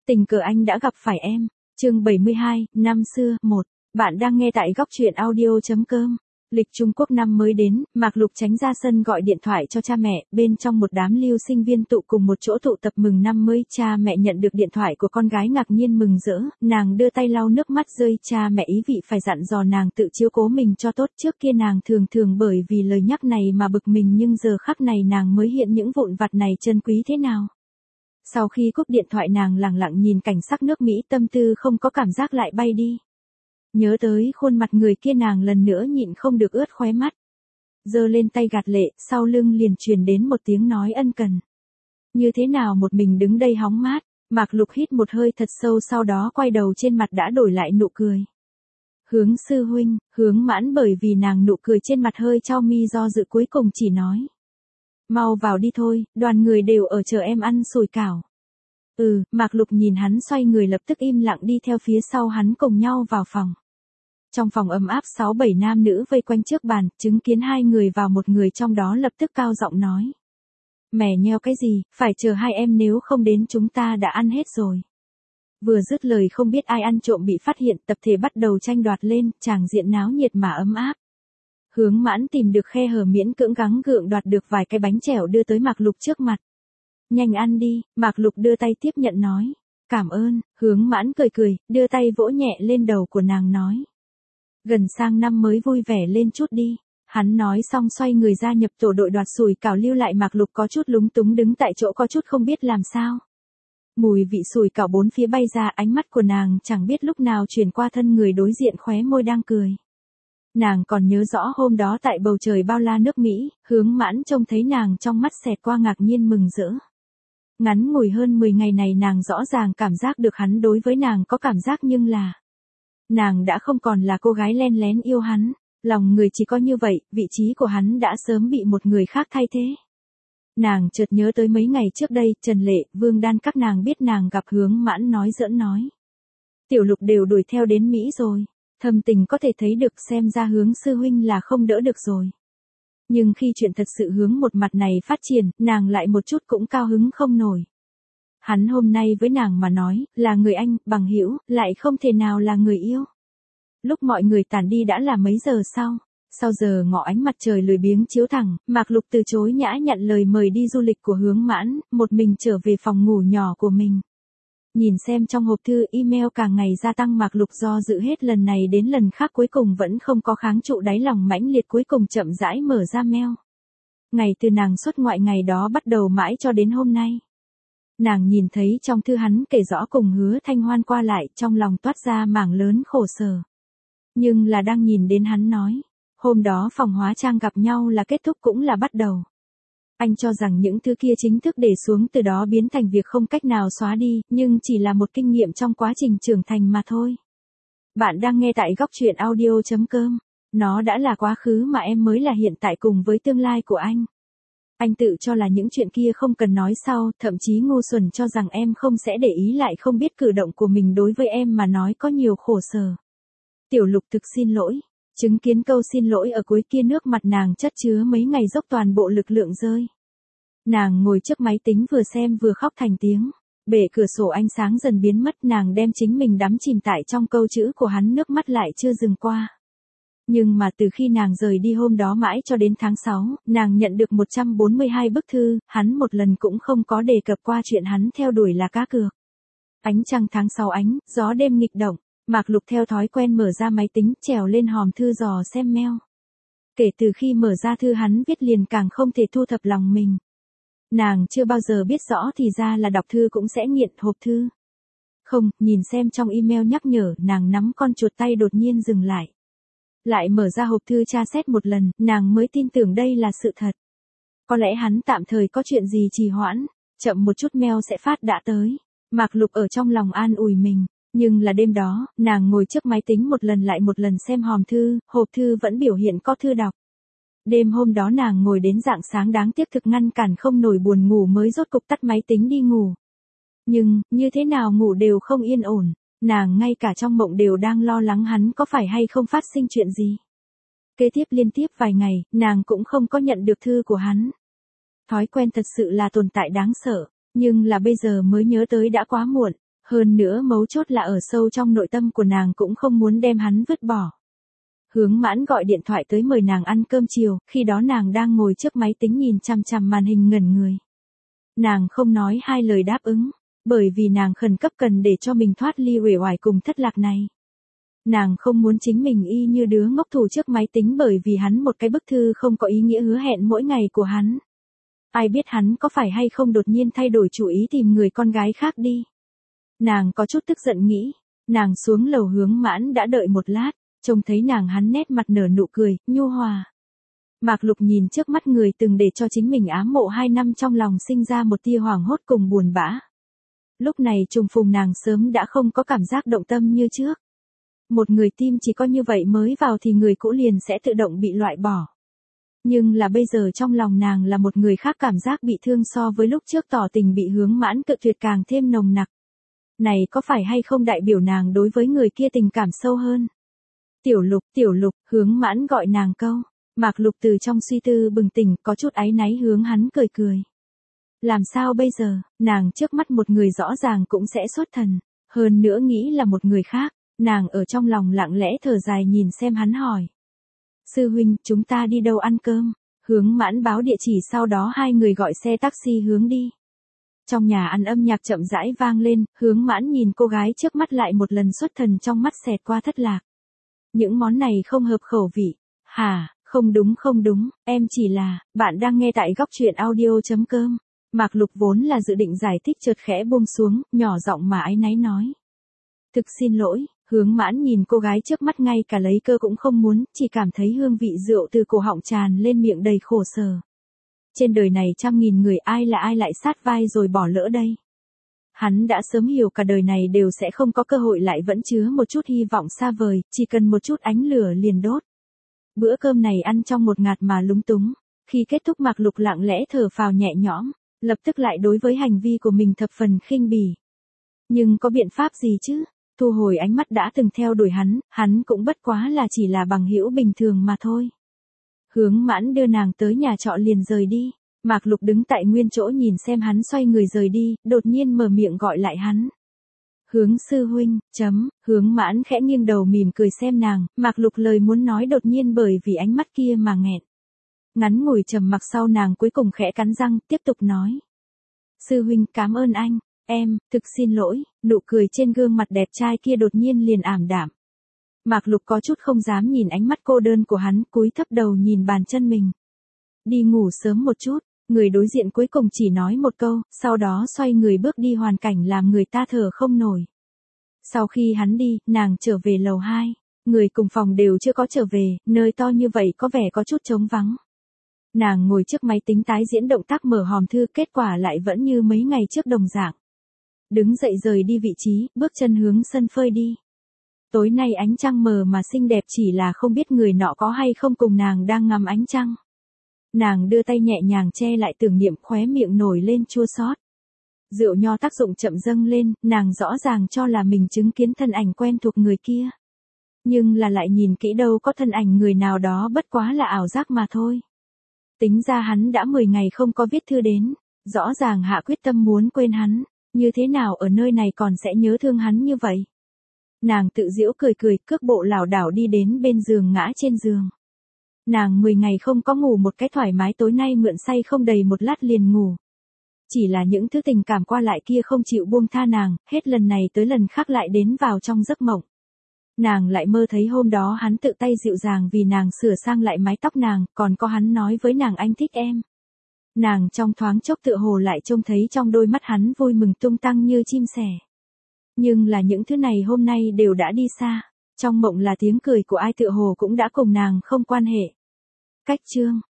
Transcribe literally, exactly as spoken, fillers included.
Tình cờ anh đã gặp phải em. Chương bảy mươi hai, năm xưa, một. Bạn đang nghe tại góc truyện audio chấm com. Lịch Trung Quốc năm mới đến, Mạc Lục tránh ra sân gọi điện thoại cho cha mẹ, bên trong một đám lưu sinh viên tụ cùng một chỗ tụ tập mừng năm mới. Cha mẹ nhận được điện thoại của con gái ngạc nhiên mừng rỡ, nàng đưa tay lau nước mắt rơi. Cha mẹ ý vị phải dặn dò nàng tự chiếu cố mình cho tốt. Trước kia nàng thường thường bởi vì lời nhắc này mà bực mình, nhưng giờ khắc này nàng mới hiện những vụn vặt này chân quý thế nào. Sau khi cúp điện thoại, nàng lặng lặng nhìn cảnh sắc nước Mỹ, tâm tư không có cảm giác lại bay đi. Nhớ tới khuôn mặt người kia, nàng lần nữa nhịn không được ướt khóe mắt. Giơ lên tay gạt lệ, sau lưng liền truyền đến một tiếng nói ân cần. Như thế nào một mình đứng đây hóng mát. Mạc Lục hít một hơi thật sâu, sau đó quay đầu, trên mặt đã đổi lại nụ cười. Hướng sư huynh. Hướng Mãn bởi vì nàng nụ cười trên mặt hơi chau mi do dự, cuối cùng chỉ nói. Mau vào đi thôi, đoàn người đều ở chờ em ăn sủi cảo. Ừ, Mạc Lục nhìn hắn xoay người lập tức im lặng đi theo phía sau hắn cùng nhau vào phòng. Trong phòng ấm áp, sáu bảy nam nữ vây quanh trước bàn, chứng kiến hai người vào, một người trong đó lập tức cao giọng nói. Mẻ nheo cái gì, phải chờ hai em, nếu không đến chúng ta đã ăn hết rồi. Vừa dứt lời, không biết ai ăn trộm bị phát hiện, tập thể bắt đầu tranh đoạt lên, tràng diện náo nhiệt mà ấm áp. Hướng Mãn tìm được khe hở, miễn cưỡng gắng gượng đoạt được vài cái bánh chèo đưa tới Mạc Lục trước mặt. Nhanh ăn đi. Mạc Lục đưa tay tiếp nhận nói. Cảm ơn. Hướng Mãn cười cười, đưa tay vỗ nhẹ lên đầu của nàng nói. Gần sang năm mới vui vẻ lên chút đi. Hắn nói xong xoay người gia nhập tổ đội đoạt sủi cảo, lưu lại Mạc Lục có chút lúng túng đứng tại chỗ, có chút không biết làm sao. Mùi vị sủi cảo bốn phía bay ra, ánh mắt của nàng chẳng biết lúc nào chuyển qua thân người đối diện, khóe môi đang cười. Nàng còn nhớ rõ hôm đó tại bầu trời bao la nước Mỹ, Hướng Mãn trông thấy nàng, trong mắt xẹt qua ngạc nhiên mừng rỡ. Ngắn ngủi hơn mười ngày này, nàng rõ ràng cảm giác được hắn đối với nàng có cảm giác, nhưng là nàng đã không còn là cô gái len lén yêu hắn. Lòng người chỉ có như vậy, vị trí của hắn đã sớm bị một người khác thay thế. Nàng chợt nhớ tới mấy ngày trước đây, Trần Lệ, Vương Đan các nàng biết nàng gặp Hướng Mãn, nói giỡn nói. Tiểu Lục đều đuổi theo đến Mỹ rồi. Thâm tình có thể thấy được, xem ra Hướng sư huynh là không đỡ được rồi. Nhưng khi chuyện thật sự hướng một mặt này phát triển, nàng lại một chút cũng cao hứng không nổi. Hắn hôm nay với nàng mà nói, là người anh, bằng hữu, lại không thể nào là người yêu. Lúc mọi người tản đi đã là mấy giờ sau. Sau giờ ngọ, ánh mặt trời lười biếng chiếu thẳng, Mạc Lục từ chối nhã nhận lời mời đi du lịch của Hướng Mãn, một mình trở về phòng ngủ nhỏ của mình. Nhìn xem trong hộp thư email càng ngày gia tăng, Mạc Lục do dự hết lần này đến lần khác, cuối cùng vẫn không có kháng trụ đáy lòng mãnh liệt, cuối cùng chậm rãi mở ra mail. Ngày từ nàng xuất ngoại ngày đó bắt đầu mãi cho đến hôm nay. Nàng nhìn thấy trong thư hắn kể rõ cùng Hứa Thanh Hoan qua lại, trong lòng toát ra mảng lớn khổ sở. Nhưng là đang nhìn đến hắn nói, hôm đó phòng hóa trang gặp nhau là kết thúc cũng là bắt đầu. Anh cho rằng những thứ kia chính thức để xuống, từ đó biến thành việc không cách nào xóa đi, nhưng chỉ là một kinh nghiệm trong quá trình trưởng thành mà thôi. Bạn đang nghe tại góc truyện audio chấm com. Nó đã là quá khứ mà em mới là hiện tại cùng với tương lai của anh. Anh tự cho là những chuyện kia không cần nói sau, thậm chí ngu xuẩn cho rằng em không sẽ để ý, lại không biết cử động của mình đối với em mà nói có nhiều khổ sở. Tiểu Lục thực xin lỗi. Chứng kiến câu xin lỗi ở cuối kia, nước mặt nàng chất chứa mấy ngày dốc toàn bộ lực lượng rơi. Nàng ngồi trước máy tính vừa xem vừa khóc thành tiếng. Bể cửa sổ ánh sáng dần biến mất, nàng đem chính mình đắm chìm tại trong câu chữ của hắn, nước mắt lại chưa dừng qua. Nhưng mà từ khi nàng rời đi hôm đó mãi cho đến tháng sáu, nàng nhận được một trăm bốn mươi hai bức thư, hắn một lần cũng không có đề cập qua chuyện hắn theo đuổi là cá cược. Ánh trăng tháng sáu, ánh gió đêm nghịch động. Mạc Lục theo thói quen mở ra máy tính, trèo lên hòm thư dò xem mail. Kể từ khi mở ra thư hắn viết, liền càng không thể thu thập lòng mình. Nàng chưa bao giờ biết rõ thì ra là đọc thư cũng sẽ nghiện hộp thư. Không, nhìn xem trong email nhắc nhở, nàng nắm con chuột tay đột nhiên dừng lại. Lại mở ra hộp thư tra xét một lần, nàng mới tin tưởng đây là sự thật. Có lẽ hắn tạm thời có chuyện gì trì hoãn, chậm một chút mail sẽ phát đã tới. Mạc Lục ở trong lòng an ủi mình. Nhưng là đêm đó, nàng ngồi trước máy tính một lần lại một lần xem hòm thư, hộp thư vẫn biểu hiện có thư đọc. Đêm hôm đó nàng ngồi đến rạng sáng, đáng tiếc thực ngăn cản không nổi buồn ngủ, mới rốt cục tắt máy tính đi ngủ. Nhưng, như thế nào ngủ đều không yên ổn, nàng ngay cả trong mộng đều đang lo lắng hắn có phải hay không phát sinh chuyện gì. Kế tiếp liên tiếp vài ngày, nàng cũng không có nhận được thư của hắn. Thói quen thật sự là tồn tại đáng sợ, nhưng là bây giờ mới nhớ tới đã quá muộn. Hơn nữa mấu chốt là ở sâu trong nội tâm của nàng cũng không muốn đem hắn vứt bỏ. Hướng Mãn gọi điện thoại tới mời nàng ăn cơm chiều, khi đó nàng đang ngồi trước máy tính nhìn chằm chằm màn hình ngẩn người. Nàng không nói hai lời đáp ứng, bởi vì nàng khẩn cấp cần để cho mình thoát ly uể oải cùng thất lạc này. Nàng không muốn chính mình y như đứa ngốc thủ trước máy tính bởi vì hắn một cái bức thư không có ý nghĩa hứa hẹn mỗi ngày của hắn. Ai biết hắn có phải hay không đột nhiên thay đổi chủ ý tìm người con gái khác đi. Nàng có chút tức giận nghĩ, nàng xuống lầu Hướng Mãn đã đợi một lát, trông thấy nàng hắn nét mặt nở nụ cười, nhu hòa. Mạc Lục nhìn trước mắt người từng để cho chính mình ám mộ hai năm trong lòng sinh ra một tia hoảng hốt cùng buồn bã. Lúc này trùng phùng nàng sớm đã không có cảm giác động tâm như trước. Một người tim chỉ có như vậy mới vào thì người cũ liền sẽ tự động bị loại bỏ. Nhưng là bây giờ trong lòng nàng là một người khác cảm giác bị thương so với lúc trước tỏ tình bị Hướng Mãn cự tuyệt càng thêm nồng nặc. Này có phải hay không đại biểu nàng đối với người kia tình cảm sâu hơn? Tiểu Lục, Tiểu Lục, Hướng Mãn gọi nàng câu. Mạc Lục từ trong suy tư bừng tỉnh có chút áy náy hướng hắn cười cười. Làm sao bây giờ, nàng trước mắt một người rõ ràng cũng sẽ xuất thần, hơn nữa nghĩ là một người khác, nàng ở trong lòng lặng lẽ thở dài nhìn xem hắn hỏi. Sư huynh, chúng ta đi đâu ăn cơm? Hướng Mãn báo địa chỉ sau đó hai người gọi xe taxi hướng đi. Trong nhà ăn âm nhạc chậm rãi vang lên, Hướng Mãn nhìn cô gái trước mắt lại một lần xuất thần trong mắt xẹt qua thất lạc. Những món này không hợp khẩu vị. Hả, không đúng không đúng, em chỉ là, bạn đang nghe tại góc truyện audio.com. Mạc Lục vốn là dự định giải thích chợt khẽ buông xuống, nhỏ giọng mà áy náy nói. Thực xin lỗi, Hướng Mãn nhìn cô gái trước mắt ngay cả lấy cơ cũng không muốn, chỉ cảm thấy hương vị rượu từ cổ họng tràn lên miệng đầy khổ sở. Trên đời này trăm nghìn người ai là ai lại sát vai rồi bỏ lỡ đây. Hắn đã sớm hiểu cả đời này đều sẽ không có cơ hội lại vẫn chứa một chút hy vọng xa vời, chỉ cần một chút ánh lửa liền đốt. Bữa cơm này ăn trong một ngạt mà lúng túng, khi kết thúc Mạc Lục lặng lẽ thở phào nhẹ nhõm, lập tức lại đối với hành vi của mình thập phần khinh bỉ. Nhưng có biện pháp gì chứ, thu hồi ánh mắt đã từng theo đuổi hắn, hắn cũng bất quá là chỉ là bằng hữu bình thường mà thôi. Hướng Mãn đưa nàng tới nhà trọ liền rời đi, Mạc Lục đứng tại nguyên chỗ nhìn xem hắn xoay người rời đi, đột nhiên mở miệng gọi lại hắn. Hướng sư huynh, chấm, Hướng Mãn khẽ nghiêng đầu mỉm cười xem nàng, Mạc Lục lời muốn nói đột nhiên bởi vì ánh mắt kia mà nghẹn. Ngắn ngủi trầm mặc sau nàng cuối cùng khẽ cắn răng, tiếp tục nói. Sư huynh cảm ơn anh, em, thực xin lỗi, nụ cười trên gương mặt đẹp trai kia đột nhiên liền ảm đạm. Mạc Lục có chút không dám nhìn ánh mắt cô đơn của hắn, cúi thấp đầu nhìn bàn chân mình. Đi ngủ sớm một chút, người đối diện cuối cùng chỉ nói một câu, sau đó xoay người bước đi hoàn cảnh làm người ta thở không nổi. Sau khi hắn đi, nàng trở về lầu hai, người cùng phòng đều chưa có trở về, nơi to như vậy có vẻ có chút trống vắng. Nàng ngồi trước máy tính tái diễn động tác mở hòm thư, kết quả lại vẫn như mấy ngày trước đồng dạng. Đứng dậy rời đi vị trí, bước chân hướng sân phơi đi. Tối nay ánh trăng mờ mà xinh đẹp, chỉ là không biết người nọ có hay không cùng nàng đang ngắm ánh trăng. Nàng đưa tay nhẹ nhàng che lại tưởng niệm, khóe miệng nổi lên chua xót. Rượu nho tác dụng chậm dâng lên, nàng rõ ràng cho là mình chứng kiến thân ảnh quen thuộc người kia. Nhưng là lại nhìn kỹ đâu có thân ảnh người nào đó, bất quá là ảo giác mà thôi. Tính ra hắn đã mười ngày không có viết thư đến, rõ ràng hạ quyết tâm muốn quên hắn, như thế nào ở nơi này còn sẽ nhớ thương hắn như vậy. Nàng tự giễu cười cười, cước bộ lảo đảo đi đến bên giường ngã trên giường. Nàng mười ngày không có ngủ một cái thoải mái, tối nay mượn say không đầy một lát liền ngủ. Chỉ là những thứ tình cảm qua lại kia không chịu buông tha nàng, hết lần này tới lần khác lại đến vào trong giấc mộng. Nàng lại mơ thấy hôm đó hắn tự tay dịu dàng vì nàng sửa sang lại mái tóc nàng, còn có hắn nói với nàng anh thích em. Nàng trong thoáng chốc tựa hồ lại trông thấy trong đôi mắt hắn vui mừng tung tăng như chim sẻ. Nhưng là những thứ này hôm nay đều đã đi xa, trong mộng là tiếng cười của ai tựa hồ cũng đã cùng nàng không quan hệ. Cách chương